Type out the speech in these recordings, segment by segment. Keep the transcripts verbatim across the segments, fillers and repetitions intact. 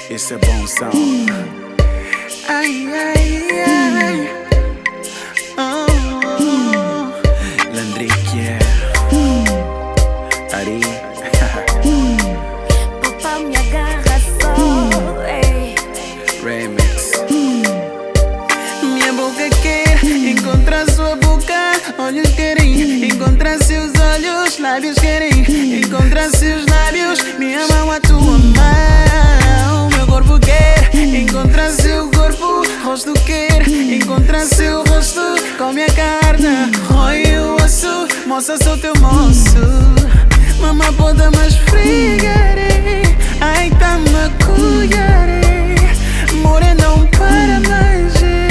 Esse é bom som. Ai, ai, ai. Oh, oh. Landrique, Ari. Papá me agarra só, ei. Remix. Minha boca quer encontrar sua boca, olhos querem encontrar seus olhos, lábios querem encontrar seus lábios, minha mão a tua mão. Meu corpo quer encontrar seu corpo, rosto quer encontrar seu rosto, come a carne, rói o osso, moça sou teu moço. Mamãe pode me esfregar, ai tá me cuidar, more não para mais.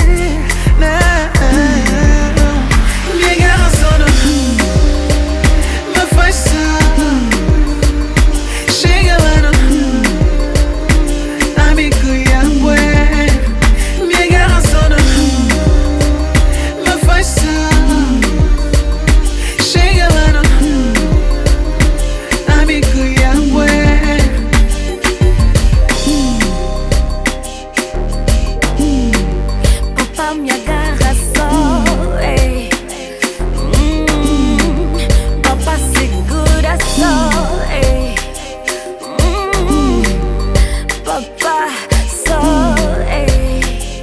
Me agarra só, ei. Hum, papá segura só, ei. Hum, papá só, ei.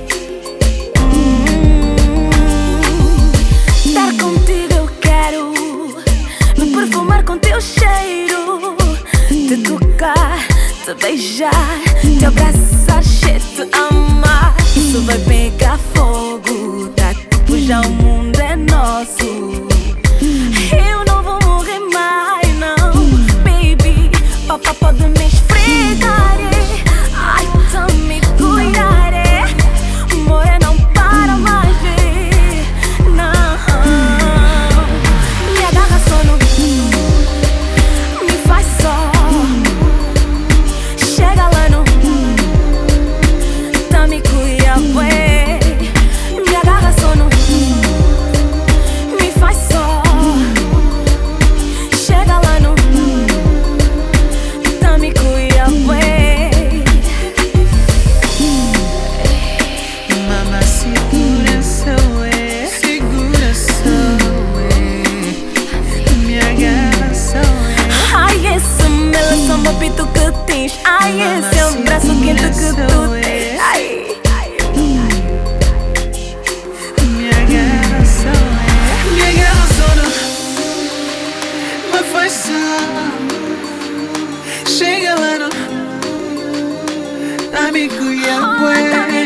Hum, estar contigo eu quero, me perfumar com teu cheiro, te tocar, te beijar, te abraçar, te amar. Isso vai pegar fogo, tá tipo já o mundo é nosso. Eu não vou morrer mais, não, baby. Papá pode me esfregar, ai, tá me cuidar, more não para mais, não. Me agarra sono, me faz só, chega lá no, tá me cuida, ué. Me agarra sono, me faz só, chega lá no, tá me cuida, ué. Mama segura só, é, segura só, é, me agarra só, é. Ai, esse mel são papito que tens, ai, esse é o braço quente que tu tens, ai. Me agarra só, é, me agarra só, me faz só, chega lá no, tá me cuidando,